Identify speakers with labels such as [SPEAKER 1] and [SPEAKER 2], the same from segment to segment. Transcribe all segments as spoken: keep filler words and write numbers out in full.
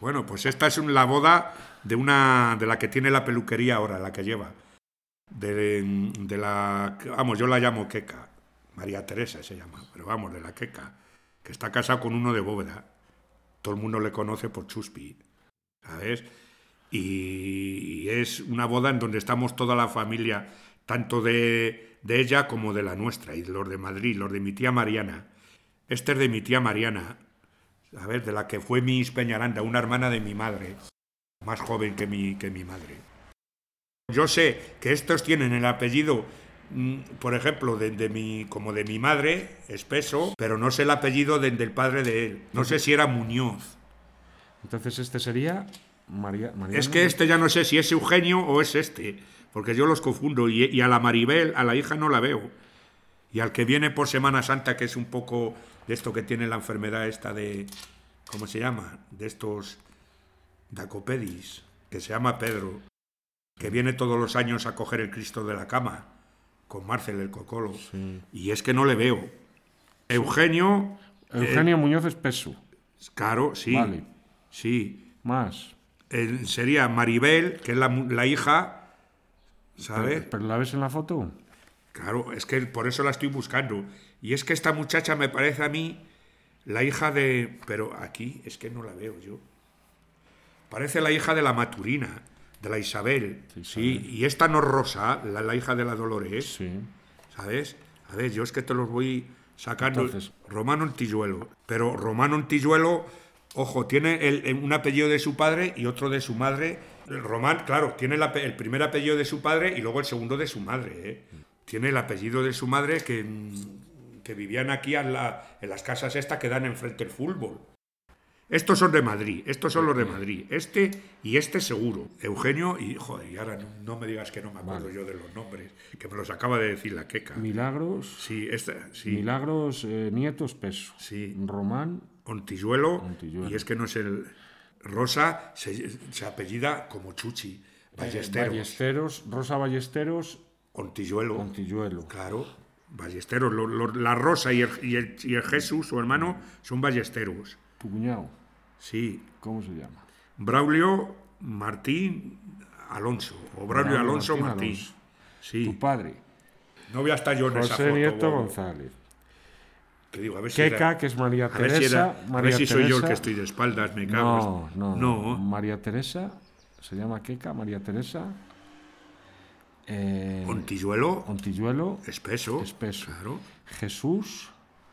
[SPEAKER 1] Bueno, pues esta es la boda de una de la que tiene la peluquería ahora, la que lleva. De, de la... Vamos, yo la llamo Queca. María Teresa se llama, pero vamos, de la Queca. Que está casado con uno de Bóveda. Todo el mundo le conoce por Chuspi, ¿sabes? Y, y es una boda en donde estamos toda la familia, tanto de, de ella como de la nuestra, y los de Madrid, los de mi tía Mariana. Este es de mi tía Mariana, a ver, de la que fue Miss Peñaranda, una hermana de mi madre, más joven que mi, que mi madre. Yo sé que estos tienen el apellido, por ejemplo, de, de mi, como de mi madre, Espeso, pero no sé el apellido de, del padre de él. No sé si era Muñoz.
[SPEAKER 2] Entonces este sería María, Mariana.
[SPEAKER 1] Es que este ya no sé si es Eugenio o es este, porque yo los confundo. Y, y a la Maribel, a la hija, no la veo. Y al que viene por Semana Santa, que es un poco de esto que tiene la enfermedad esta de... ¿Cómo se llama? De estos... Dacopedis, que se llama Pedro, que viene todos los años a coger el Cristo de la cama, con Marcel el Cocolo. Sí. Y es que no le veo. Eugenio...
[SPEAKER 2] Eugenio eh, Muñoz Espeso.
[SPEAKER 1] Claro, sí.
[SPEAKER 2] Vale.
[SPEAKER 1] Sí.
[SPEAKER 2] Más.
[SPEAKER 1] Eh, sería Maribel, que es la, la hija, ¿sabes?
[SPEAKER 2] ¿Pero, ¿Pero la ves en la foto?
[SPEAKER 1] Claro, es que por eso la estoy buscando. Y es que esta muchacha me parece a mí la hija de... Pero aquí es que no la veo yo. Parece la hija de la Maturina, de la Isabel. Sí, sí. Y esta no es Rosa, la, la hija de la Dolores.
[SPEAKER 2] Sí.
[SPEAKER 1] ¿Sabes? A ver, yo es que te los voy sacando.
[SPEAKER 2] Entonces...
[SPEAKER 1] Romano Ontilluelo. Pero Romano Ontilluelo, ojo, tiene el, el, un apellido de su padre y otro de su madre. El Román, claro, tiene el, el primer apellido de su padre y luego el segundo de su madre, ¿eh? Tiene el apellido de su madre que, que vivían aquí en, la, en las casas estas que dan enfrente del fútbol. Estos son de Madrid, estos son los de Madrid. Este y este seguro. Eugenio y, joder, y ahora no, no me digas que no me acuerdo vale. yo de los nombres, que me los acaba de decir la Queca.
[SPEAKER 2] Milagros.
[SPEAKER 1] Sí, esta, sí.
[SPEAKER 2] Milagros eh, Nieto Espeso.
[SPEAKER 1] Sí.
[SPEAKER 2] Román.
[SPEAKER 1] Ontilluelo,
[SPEAKER 2] Ontilluelo.
[SPEAKER 1] Y es que no es el... Rosa se, se apellida como Chuchi. Ballesteros.
[SPEAKER 2] Eh, Ballesteros, Rosa Ballesteros.
[SPEAKER 1] Ontilluelo.
[SPEAKER 2] Ontilluelo.
[SPEAKER 1] Claro. Ballesteros. Lo, lo, la Rosa y el, y, el, y el Jesús, su hermano, son Ballesteros.
[SPEAKER 2] ¿Tu cuñado?
[SPEAKER 1] Sí.
[SPEAKER 2] ¿Cómo se llama?
[SPEAKER 1] Braulio Martín Alonso. O Braulio, Braulio Alonso Martín. Martín.
[SPEAKER 2] Alonso.
[SPEAKER 1] Sí.
[SPEAKER 2] ¿Tu padre?
[SPEAKER 1] No voy a estar yo en
[SPEAKER 2] José
[SPEAKER 1] esa foto.
[SPEAKER 2] Nieto
[SPEAKER 1] o...
[SPEAKER 2] González.
[SPEAKER 1] Que digo, a ver si
[SPEAKER 2] Queca,
[SPEAKER 1] era...
[SPEAKER 2] que es María
[SPEAKER 1] a
[SPEAKER 2] Teresa.
[SPEAKER 1] Ver si era...
[SPEAKER 2] María
[SPEAKER 1] a ver si soy
[SPEAKER 2] Teresa.
[SPEAKER 1] yo el que estoy de espaldas, me cago.
[SPEAKER 2] No, no,
[SPEAKER 1] no.
[SPEAKER 2] María Teresa, se llama Queca, María Teresa. Eh,
[SPEAKER 1] Ontilluelo.
[SPEAKER 2] Ontilluelo.
[SPEAKER 1] Espeso.
[SPEAKER 2] Espeso.
[SPEAKER 1] Claro.
[SPEAKER 2] Jesús.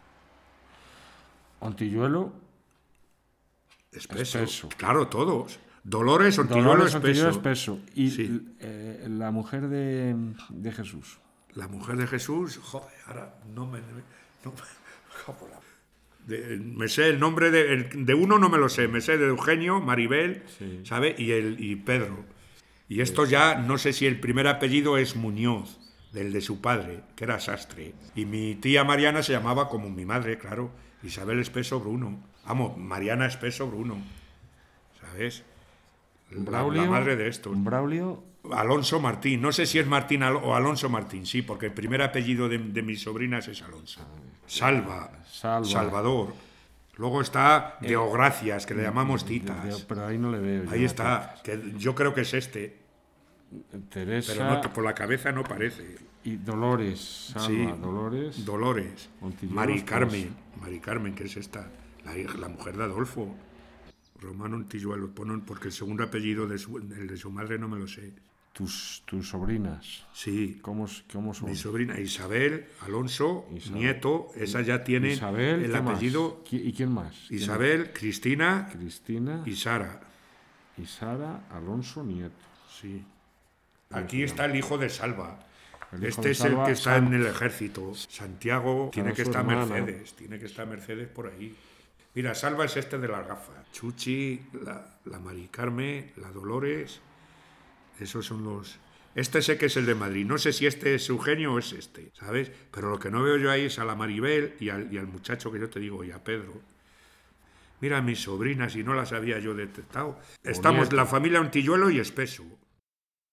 [SPEAKER 2] Ontilluelo.
[SPEAKER 1] Espeso.
[SPEAKER 2] Espeso.
[SPEAKER 1] Claro, todos. Dolores, Ontilluelo,
[SPEAKER 2] Dolores,
[SPEAKER 1] Espeso.
[SPEAKER 2] Ontilluelo, Espeso. Y
[SPEAKER 1] sí.
[SPEAKER 2] eh, la mujer de, de Jesús.
[SPEAKER 1] La mujer de Jesús, joder, ahora no me... No, de, me sé el nombre de, de uno, no me lo sé, me sé de Eugenio, Maribel, sí. ¿sabe? Y, el, y Pedro. Y esto sí. ya, no sé si el primer apellido es Muñoz, del de su padre, que era sastre. Y mi tía Mariana se llamaba como mi madre, claro, Isabel Espeso Bruno. Vamos, Mariana Espeso Bruno, ¿sabes? La, la madre de estos.
[SPEAKER 2] Braulio.
[SPEAKER 1] Alonso Martín, no sé si es Martín o Alonso Martín, sí, porque el primer apellido de, de mis sobrinas es Alonso. Salva,
[SPEAKER 2] Salva.
[SPEAKER 1] Salvador. Luego está Deogracias, que le llamamos Titas.
[SPEAKER 2] De, de, pero ahí no le veo.
[SPEAKER 1] Ahí está, que yo creo que es este.
[SPEAKER 2] Teresa.
[SPEAKER 1] Pero no, por la cabeza no parece.
[SPEAKER 2] Y Dolores, Salva,
[SPEAKER 1] sí,
[SPEAKER 2] Dolores.
[SPEAKER 1] Dolores. Mari Carmen, Mari Carmen, que es esta, la, la mujer de Adolfo. Romano Ontilluelo, porque el segundo apellido, de su, el de su madre, no me lo sé.
[SPEAKER 2] ¿Tus, tus sobrinas?
[SPEAKER 1] Sí.
[SPEAKER 2] ¿Cómo, cómo son?
[SPEAKER 1] Mi sobrina Isabel, Alonso, Isabel. Nieto, esa ya tiene
[SPEAKER 2] Isabel,
[SPEAKER 1] el apellido.
[SPEAKER 2] Más? ¿Y quién más?
[SPEAKER 1] Isabel,
[SPEAKER 2] ¿Quién?
[SPEAKER 1] Cristina,
[SPEAKER 2] Cristina
[SPEAKER 1] y Sara.
[SPEAKER 2] Y Sara, Alonso, Nieto.
[SPEAKER 1] Sí. Aquí está el hijo de Salva.
[SPEAKER 2] El
[SPEAKER 1] este
[SPEAKER 2] de
[SPEAKER 1] es
[SPEAKER 2] Salva,
[SPEAKER 1] el que está
[SPEAKER 2] San...
[SPEAKER 1] en el ejército. Santiago, tiene que estar
[SPEAKER 2] hermana.
[SPEAKER 1] Mercedes, tiene que estar Mercedes por ahí. Mira, Salva es este de las gafas. Chuchi, la, la Mari Carmen, la Dolores. Esos son los... Este sé que es el de Madrid. No sé si este es Eugenio o es este, ¿sabes? Pero lo que no veo yo ahí es a la Maribel y al, y al muchacho que yo te digo, y a Pedro. Mira, mis sobrinas, y no las había yo detectado. Estamos la familia Ontilluelo y Espeso.